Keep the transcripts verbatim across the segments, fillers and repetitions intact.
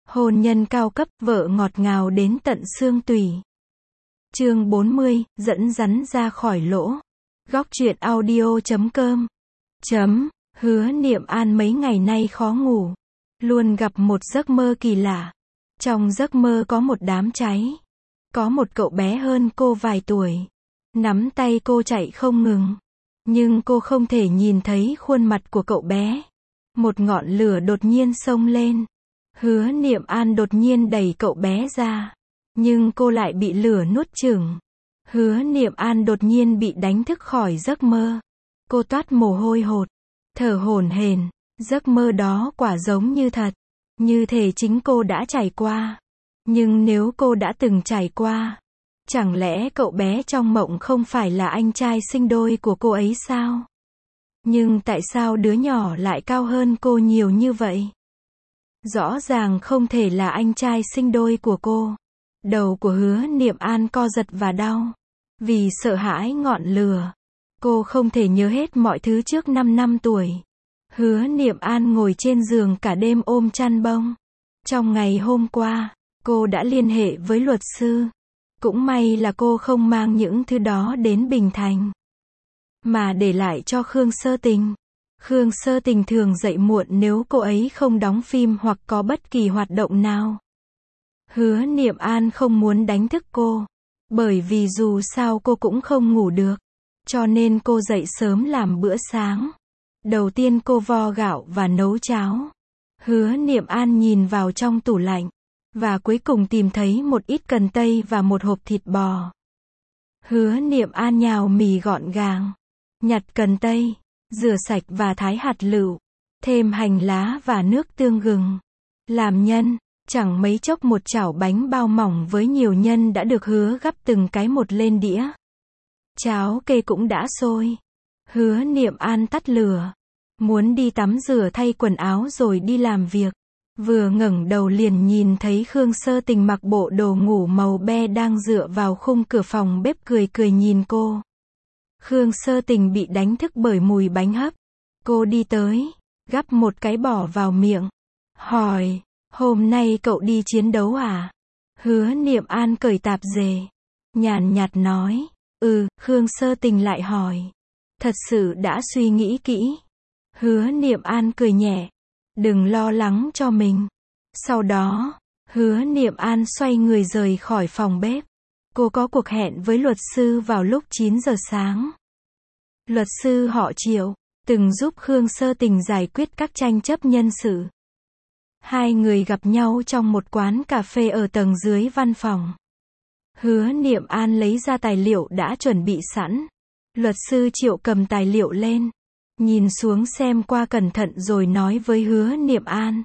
Hôn nhân cao cấp, vợ ngọt ngào đến tận xương tủy. Chương bốn mươi, dẫn rắn ra khỏi lỗ. Góc truyện audio chấm com. Chấm, Hứa Niệm An mấy ngày nay khó ngủ. Luôn gặp một giấc mơ kỳ lạ. Trong giấc mơ có một đám cháy. Có một cậu bé hơn cô vài tuổi. Nắm tay cô chạy không ngừng. Nhưng cô không thể nhìn thấy khuôn mặt của cậu bé. Một ngọn lửa đột nhiên xông lên. Hứa Niệm An đột nhiên đẩy cậu bé ra. Nhưng cô lại bị lửa nuốt chửng. Hứa Niệm An đột nhiên bị đánh thức khỏi giấc mơ. Cô toát mồ hôi hột. Thở hổn hển. Giấc mơ đó quả giống như thật. Như thể chính cô đã trải qua. Nhưng nếu cô đã từng trải qua, chẳng lẽ cậu bé trong mộng không phải là anh trai sinh đôi của cô ấy sao? Nhưng tại sao đứa nhỏ lại cao hơn cô nhiều như vậy? Rõ ràng không thể là anh trai sinh đôi của cô. Đầu của Hứa Niệm An co giật và đau. Vì sợ hãi ngọn lửa, cô không thể nhớ hết mọi thứ trước năm năm tuổi. Hứa Niệm An ngồi trên giường cả đêm ôm chăn bông. Trong ngày hôm qua, cô đã liên hệ với luật sư. Cũng may là cô không mang những thứ đó đến Bình Thành, mà để lại cho Khương Sơ Tình. Khương Sơ Tình thường dậy muộn nếu cô ấy không đóng phim hoặc có bất kỳ hoạt động nào. Hứa Niệm An không muốn đánh thức cô, bởi vì dù sao cô cũng không ngủ được. Cho nên cô dậy sớm làm bữa sáng. Đầu tiên cô vo gạo và nấu cháo. Hứa Niệm An nhìn vào trong tủ lạnh, và cuối cùng tìm thấy một ít cần tây và một hộp thịt bò. Hứa Niệm An nhào mì gọn gàng, nhặt cần tây, rửa sạch và thái hạt lựu, thêm hành lá và nước tương gừng. Làm nhân, chẳng mấy chốc một chảo bánh bao mỏng với nhiều nhân đã được Hứa gắp từng cái một lên đĩa. Cháo kê cũng đã sôi. Hứa Niệm An tắt lửa, muốn đi tắm rửa thay quần áo rồi đi làm việc. Vừa ngẩng đầu liền nhìn thấy Khương Sơ Tình mặc bộ đồ ngủ màu be đang dựa vào khung cửa phòng bếp cười cười nhìn cô. Khương Sơ Tình bị đánh thức bởi mùi bánh hấp. Cô đi tới, gắp một cái bỏ vào miệng. Hỏi, hôm nay cậu đi chiến đấu à? Hứa Niệm An cởi tạp dề, nhàn nhạt nói, ừ. Khương Sơ Tình lại hỏi, thật sự đã suy nghĩ kỹ? Hứa Niệm An cười nhẹ, đừng lo lắng cho mình. Sau đó, Hứa Niệm An xoay người rời khỏi phòng bếp. Cô có cuộc hẹn với luật sư vào lúc chín giờ sáng. Luật sư họ Triệu, từng giúp Khương Sơ Tình giải quyết các tranh chấp nhân sự. Hai người gặp nhau trong một quán cà phê ở tầng dưới văn phòng. Hứa Niệm An lấy ra tài liệu đã chuẩn bị sẵn. Luật sư Triệu cầm tài liệu lên, nhìn xuống xem qua cẩn thận rồi nói với Hứa Niệm An.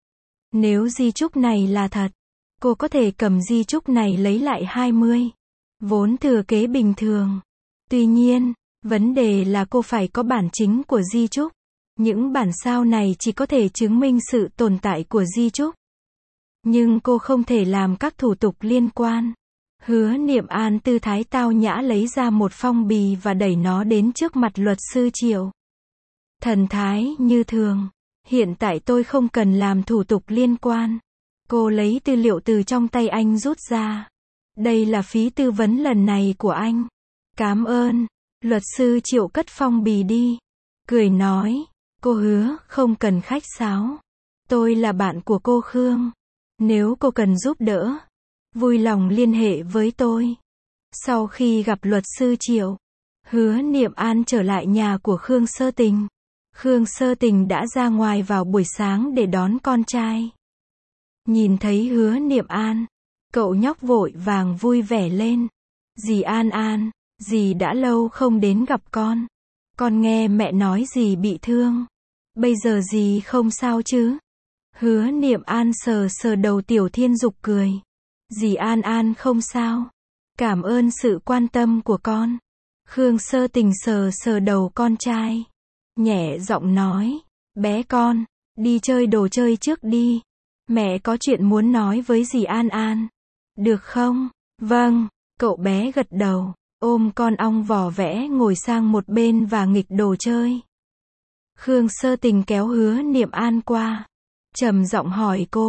Nếu di chúc này là thật, cô có thể cầm di chúc này lấy lại hai mươi vốn thừa kế bình thường. Tuy nhiên, vấn đề là cô phải có bản chính của di chúc. Những bản sao này chỉ có thể chứng minh sự tồn tại của di chúc. Nhưng cô không thể làm các thủ tục liên quan. Hứa Niệm An tư thái tao nhã lấy ra một phong bì và đẩy nó đến trước mặt luật sư Triệu. Thần thái như thường. Hiện tại tôi không cần làm thủ tục liên quan. Cô lấy tư liệu từ trong tay anh rút ra. Đây là phí tư vấn lần này của anh. Cảm ơn. Luật sư Triệu cất phong bì đi. Cười nói, cô Hứa, không cần khách sáo. Tôi là bạn của cô Khương. Nếu cô cần giúp đỡ, vui lòng liên hệ với tôi. Sau khi gặp luật sư Triệu, Hứa Niệm An trở lại nhà của Khương Sơ Tình. Khương Sơ Tình đã ra ngoài vào buổi sáng để đón con trai. Nhìn thấy Hứa Niệm An, cậu nhóc vội vàng vui vẻ lên. Dì An An, dì đã lâu không đến gặp con. Con nghe mẹ nói dì bị thương. Bây giờ dì không sao chứ? Hứa Niệm An sờ sờ đầu Tiểu Thiên Dục cười. Dì An An không sao. Cảm ơn sự quan tâm của con. Khương Sơ Tình sờ sờ đầu con trai, nhẹ giọng nói, bé con, đi chơi đồ chơi trước đi. Mẹ có chuyện muốn nói với dì An An. Được không? Vâng, cậu bé gật đầu, ôm con ong vỏ vẽ ngồi sang một bên và nghịch đồ chơi. Khương Sơ Tình kéo Hứa Niệm An qua, trầm giọng hỏi cô,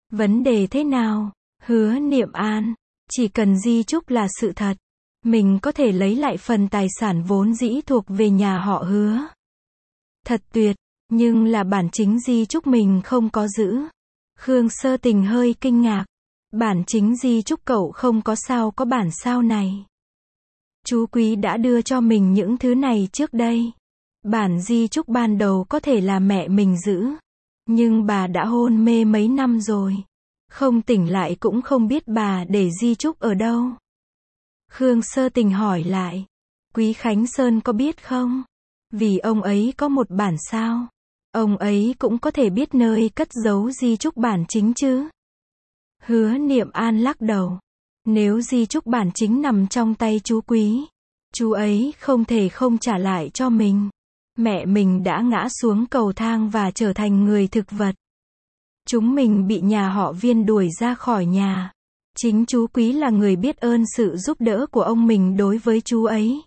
Vấn đề thế nào? Hứa Niệm An, chỉ cần di chúc là sự thật, mình có thể lấy lại phần tài sản vốn dĩ thuộc về nhà họ Hứa. Thật tuyệt, nhưng là bản chính di chúc mình không có giữ. Khương Sơ Tình hơi kinh ngạc. Bản chính di chúc cậu không có sao có bản sao này. Chú Quý đã đưa cho mình những thứ này trước đây. Bản di chúc ban đầu có thể là mẹ mình giữ. Nhưng bà đã hôn mê mấy năm rồi. Không tỉnh lại cũng không biết bà để di chúc ở đâu. Khương Sơ Tình hỏi lại. Quý Khánh Sơn có biết không? Vì ông ấy có một bản sao. Ông ấy cũng có thể biết nơi cất giấu di chúc bản chính chứ. Hứa Niệm An lắc đầu. Nếu di chúc bản chính nằm trong tay chú Quý, chú ấy không thể không trả lại cho mình. Mẹ mình đã ngã xuống cầu thang và trở thành người thực vật. Chúng mình bị nhà họ Viên đuổi ra khỏi nhà. Chính chú Quý là người biết ơn sự giúp đỡ của ông mình đối với chú ấy.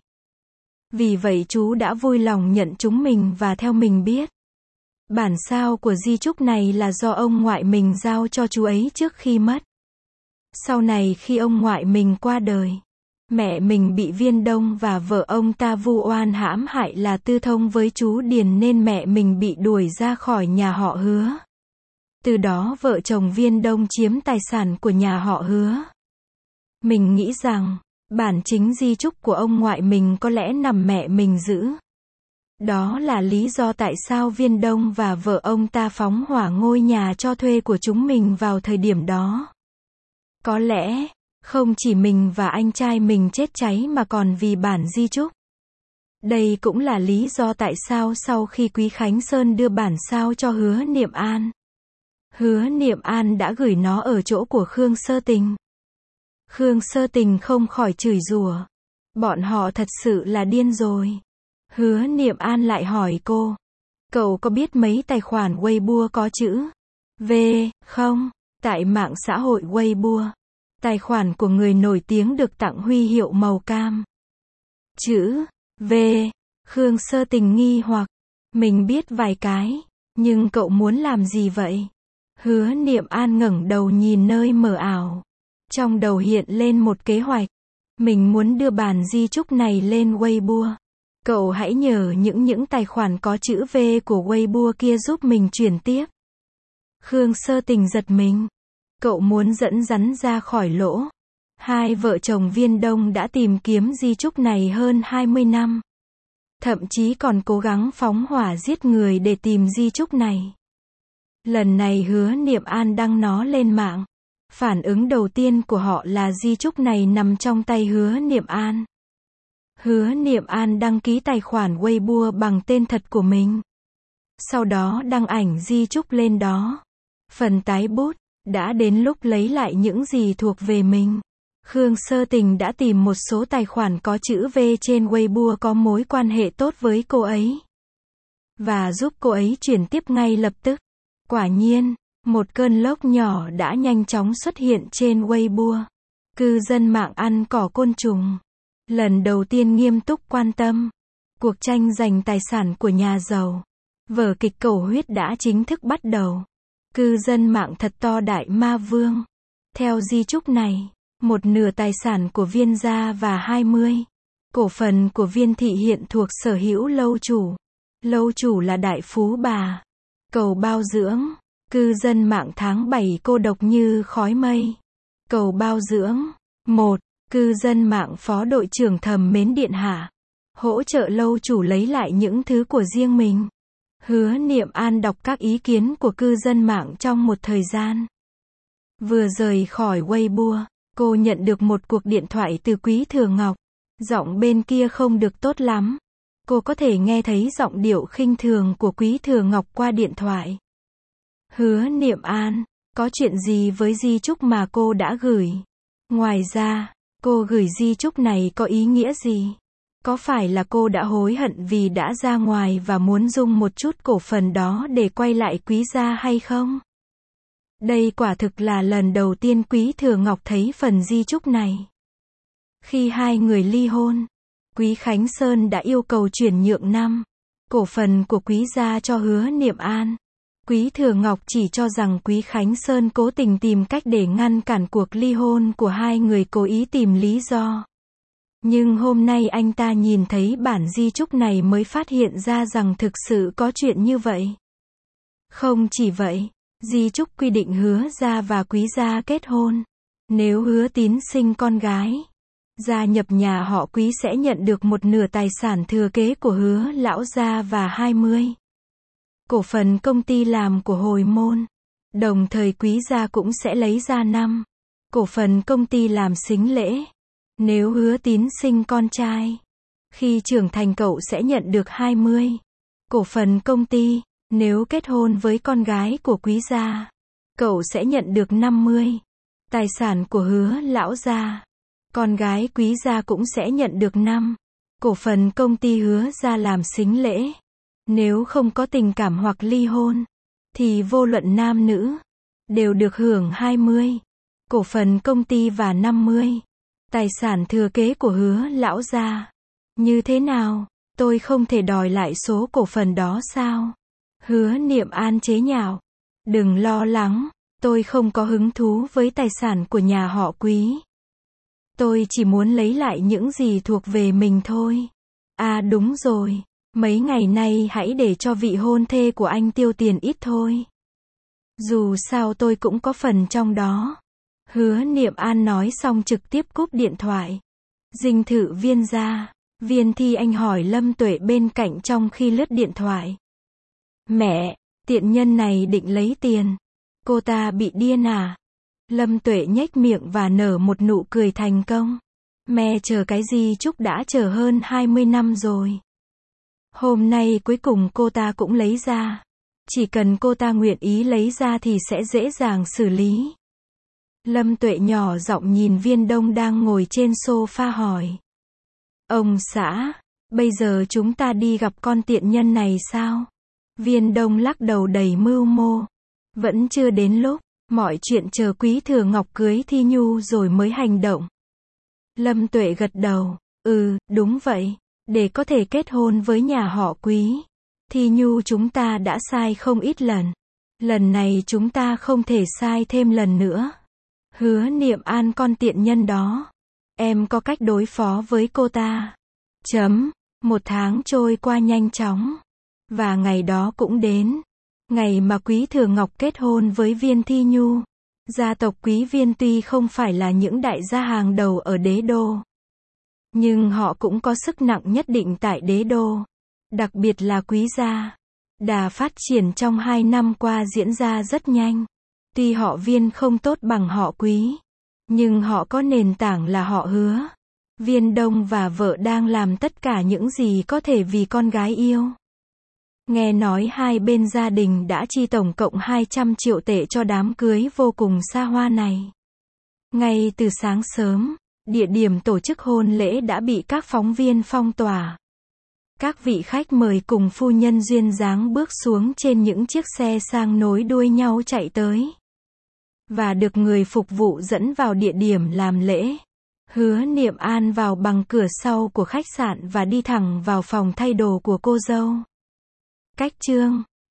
Vì vậy chú đã vui lòng nhận chúng mình và theo mình biết. Bản sao của di chúc này là do ông ngoại mình giao cho chú ấy trước khi mất. Sau này khi ông ngoại mình qua đời, mẹ mình bị Viên Đông và vợ ông ta vu oan hãm hại là tư thông với chú Điền nên mẹ mình bị đuổi ra khỏi nhà họ Hứa. Từ đó vợ chồng Viên Đông chiếm tài sản của nhà họ Hứa. Mình nghĩ rằng, bản chính di chúc của ông ngoại mình có lẽ nằm mẹ mình giữ. Đó là lý do tại sao Viên Đông và vợ ông ta phóng hỏa ngôi nhà cho thuê của chúng mình vào thời điểm đó. Có lẽ, không chỉ mình và anh trai mình chết cháy mà còn vì bản di chúc. Đây cũng là lý do tại sao sau khi Quý Khánh Sơn đưa bản sao cho Hứa Niệm An, Hứa Niệm An đã gửi nó ở chỗ của Khương Sơ Tình. Khương Sơ Tình không khỏi chửi rủa. Bọn họ thật sự là điên rồi. Hứa Niệm An lại hỏi cô. Cậu có biết mấy tài khoản Weibo có chữ V không? Tại mạng xã hội Weibo, tài khoản của người nổi tiếng được tặng huy hiệu màu cam. Chữ V. Khương Sơ Tình nghi hoặc. Mình biết vài cái. Nhưng cậu muốn làm gì vậy? Hứa Niệm An ngẩng đầu nhìn nơi mờ ảo. Trong đầu hiện lên một kế hoạch. Mình muốn đưa bản di chúc này lên Weibo. Cậu hãy nhờ những những tài khoản có chữ V của Weibo kia giúp mình chuyển tiếp. Khương Sơ Tình giật mình. Cậu muốn dẫn rắn ra khỏi lỗ. Hai vợ chồng Viên Đông đã tìm kiếm di chúc này hơn hai mươi năm. Thậm chí còn cố gắng phóng hỏa giết người để tìm di chúc này. Lần này Hứa Niệm An đăng nó lên mạng. Phản ứng đầu tiên của họ là di chúc này nằm trong tay Hứa Niệm An. Hứa Niệm An đăng ký tài khoản Weibo bằng tên thật của mình. Sau đó đăng ảnh di chúc lên đó. Phần tái bút, đã đến lúc lấy lại những gì thuộc về mình. Khương Sơ Tình đã tìm một số tài khoản có chữ V trên Weibo có mối quan hệ tốt với cô ấy. Và giúp cô ấy chuyển tiếp ngay lập tức. Quả nhiên, một cơn lốc nhỏ đã nhanh chóng xuất hiện trên Weibo. Cư dân mạng ăn cỏ côn trùng. Lần đầu tiên nghiêm túc quan tâm. Cuộc tranh giành tài sản của nhà giàu. Vở kịch cầu huyết đã chính thức bắt đầu. Cư dân mạng thật to đại ma vương. Theo di chúc này, một nửa tài sản của Viên gia và hai mươi cổ phần của Viên thị hiện thuộc sở hữu lâu chủ. Lâu chủ là đại phú bà. Cầu bao dưỡng. Cư dân mạng tháng bảy cô độc như khói mây. Cầu bao dưỡng. một. Cư dân mạng phó đội trưởng thầm mến điện hạ. Hỗ trợ lâu chủ lấy lại những thứ của riêng mình. Hứa Niệm An đọc các ý kiến của cư dân mạng trong một thời gian. Vừa rời khỏi Weibo, cô nhận được một cuộc điện thoại từ Quý Thừa Ngọc. Giọng bên kia không được tốt lắm. Cô có thể nghe thấy giọng điệu khinh thường của Quý Thừa Ngọc qua điện thoại. Hứa Niệm An, có chuyện gì với di chúc mà cô đã gửi? Ngoài ra, cô gửi di chúc này có ý nghĩa gì? Có phải là cô đã hối hận vì đã ra ngoài và muốn dùng một chút cổ phần đó để quay lại Quý gia hay không? Đây quả thực là lần đầu tiên Quý Thừa Ngọc thấy phần di chúc này. Khi hai người ly hôn, Quý Khánh Sơn đã yêu cầu chuyển nhượng năm cổ phần của Quý gia cho Hứa Niệm An. Quý Thừa Ngọc chỉ cho rằng Quý Khánh Sơn cố tình tìm cách để ngăn cản cuộc ly hôn của hai người, cố ý tìm lý do. Nhưng hôm nay anh ta nhìn thấy bản di chúc này mới phát hiện ra rằng thực sự có chuyện như vậy. Không chỉ vậy, di chúc quy định Hứa gia và Quý gia kết hôn. Nếu Hứa Tín sinh con gái, gia nhập nhà họ Quý sẽ nhận được một nửa tài sản thừa kế của Hứa lão gia và hai mươi cổ phần công ty làm của Hồi Môn. Đồng thời Quý gia cũng sẽ lấy ra năm cổ phần công ty làm sính lễ. Nếu Hứa Tín sinh con trai, khi trưởng thành cậu sẽ nhận được hai mươi cổ phần công ty. Nếu kết hôn với con gái của Quý gia, cậu sẽ nhận được năm mươi tài sản của Hứa lão gia. Con gái Quý gia cũng sẽ nhận được năm cổ phần công ty Hứa gia làm sính lễ. Nếu không có tình cảm hoặc ly hôn, thì vô luận nam nữ, đều được hưởng hai mươi cổ phần công ty và năm mươi tài sản thừa kế của Hứa lão gia. Như thế nào, tôi không thể đòi lại số cổ phần đó sao? Hứa Niệm An chế nhạo. Đừng lo lắng, tôi không có hứng thú với tài sản của nhà họ Quý. Tôi chỉ muốn lấy lại những gì thuộc về mình thôi. À đúng rồi, mấy ngày nay hãy để cho vị hôn thê của anh tiêu tiền ít thôi. Dù sao tôi cũng có phần trong đó. Hứa Niệm An nói xong trực tiếp cúp điện thoại. Dinh thự Viên gia, Viên Thi Anh hỏi Lâm Tuệ bên cạnh trong khi lướt điện thoại. Mẹ, tiện nhân này định lấy tiền. Cô ta bị điên à? Lâm Tuệ nhếch miệng và nở một nụ cười thành công. Mẹ chờ cái gì Trúc đã chờ hơn hai mươi năm rồi. Hôm nay cuối cùng cô ta cũng lấy ra. Chỉ cần cô ta nguyện ý lấy ra thì sẽ dễ dàng xử lý. Lâm Tuệ nhỏ giọng nhìn Viên Đông đang ngồi trên sofa hỏi. Ông xã, bây giờ chúng ta đi gặp con tiện nhân này sao? Viên Đông lắc đầu đầy mưu mô. Vẫn chưa đến lúc, mọi chuyện chờ Quý Thừa Ngọc cưới Thi Nhu rồi mới hành động. Lâm Tuệ gật đầu, ừ, đúng vậy, để có thể kết hôn với nhà họ Quý. Thi Nhu chúng ta đã sai không ít lần. Lần này chúng ta không thể sai thêm lần nữa. Hứa Niệm An con tiện nhân đó. Em có cách đối phó với cô ta. Chấm, một tháng trôi qua nhanh chóng. Và ngày đó cũng đến. Ngày mà Quý Thừa Ngọc kết hôn với Viên Thi Nhu. Gia tộc Quý Viên tuy không phải là những đại gia hàng đầu ở đế đô, nhưng họ cũng có sức nặng nhất định tại đế đô. Đặc biệt là Quý gia. Đà phát triển trong hai năm qua diễn ra rất nhanh. Tuy họ Viên không tốt bằng họ Quý, nhưng họ có nền tảng là họ Hứa. Viên Đông và vợ đang làm tất cả những gì có thể vì con gái yêu. Nghe nói hai bên gia đình đã chi tổng cộng hai trăm triệu tệ cho đám cưới vô cùng xa hoa này. Ngay từ sáng sớm, địa điểm tổ chức hôn lễ đã bị các phóng viên phong tỏa. Các vị khách mời cùng phu nhân duyên dáng bước xuống trên những chiếc xe sang nối đuôi nhau chạy tới. Và được người phục vụ dẫn vào địa điểm làm lễ. Hứa Niệm An vào bằng cửa sau của khách sạn và đi thẳng vào phòng thay đồ của cô dâu. Cách chương